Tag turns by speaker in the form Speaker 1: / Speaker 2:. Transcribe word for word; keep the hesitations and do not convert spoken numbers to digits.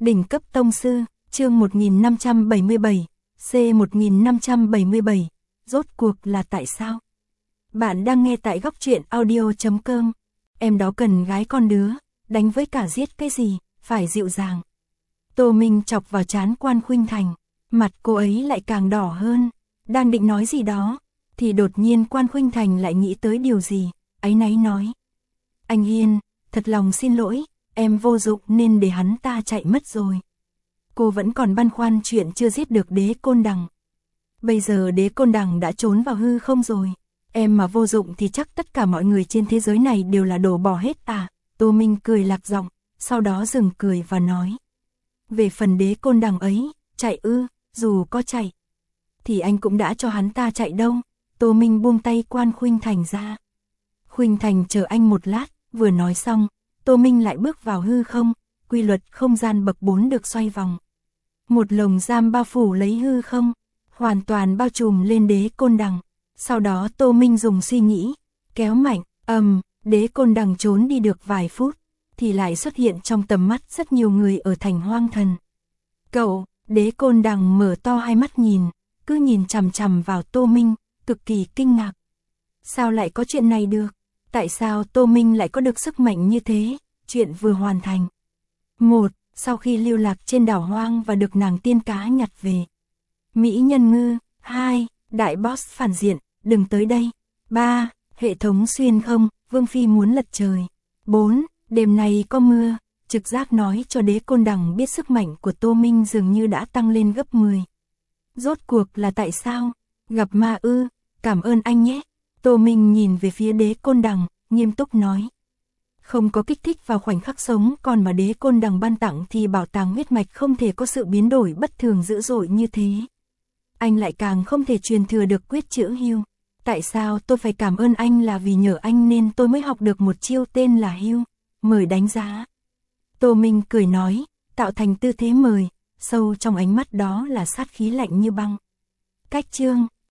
Speaker 1: Đỉnh cấp tông sư, chương một nghìn năm trăm bảy mươi bảy, C một nghìn năm trăm bảy mươi bảy, rốt cuộc là tại sao? Bạn đang nghe tại góc truyện audio chấm com. Em đó cần gái con đứa, đánh với cả giết cái gì, phải dịu dàng. Tô Minh chọc vào trán Quan Khuynh Thành, mặt cô ấy lại càng đỏ hơn, đang định nói gì đó, thì đột nhiên Quan Khuynh Thành lại nghĩ tới điều gì, áy náy nói. Anh Hiên, thật lòng xin lỗi, em vô dụng nên để hắn ta chạy mất rồi. Cô vẫn còn băn khoăn chuyện chưa giết được Đế Côn Đằng. Bây giờ Đế Côn Đằng đã trốn vào hư không rồi, em mà vô dụng thì chắc tất cả mọi người trên thế giới này đều là đồ bỏ hết à. Tô Minh cười lạc giọng, sau đó dừng cười và nói. Về phần Đế Côn Đằng ấy, chạy ư, dù có chạy, thì anh cũng đã cho hắn ta chạy đâu. Tô Minh buông tay Quan Khuynh Thành ra. Khuynh Thành chờ anh một lát, vừa nói xong, Tô Minh lại bước vào hư không, quy luật không gian bậc bốn được xoay vòng. Một lồng giam bao phủ lấy hư không, hoàn toàn bao trùm lên Đế Côn Đằng. Sau đó Tô Minh dùng suy nghĩ, kéo mạnh, ầm, um, Đế Côn Đằng trốn đi được vài phút, thì lại xuất hiện trong tầm mắt rất nhiều người ở thành Hoang Thần. Cậu, Đế Côn Đằng mở to hai mắt nhìn, cứ nhìn chằm chằm vào Tô Minh, cực kỳ kinh ngạc. Sao lại có chuyện này được? Tại sao Tô Minh lại có được sức mạnh như thế? Chuyện vừa hoàn thành. Một, sau khi lưu lạc trên đảo hoang và được nàng tiên cá nhặt về. Mỹ Nhân Ngư. Hai, đại boss phản diện, đừng tới đây. Ba, hệ thống xuyên không, Vương Phi muốn lật trời. Bốn, đêm nay có mưa. Trực giác nói cho Đế Côn Đằng biết sức mạnh của Tô Minh dường như đã tăng lên gấp mười. Rốt cuộc là tại sao? Gặp ma ư? Cảm ơn anh nhé. Tô Minh nhìn về phía Đế Côn Đằng, nghiêm túc nói. Không có kích thích vào khoảnh khắc sống còn mà Đế Côn Đằng ban tặng thì bảo tàng huyết mạch không thể có sự biến đổi bất thường dữ dội như thế. Anh lại càng không thể truyền thừa được quyết chữ hưu. Tại sao tôi phải cảm ơn anh? Là vì nhờ anh nên tôi mới học được một chiêu tên là hưu. Mời đánh giá. Tô Minh cười nói, tạo thành tư thế mời, sâu trong ánh mắt đó là sát khí lạnh như băng. Cách chương.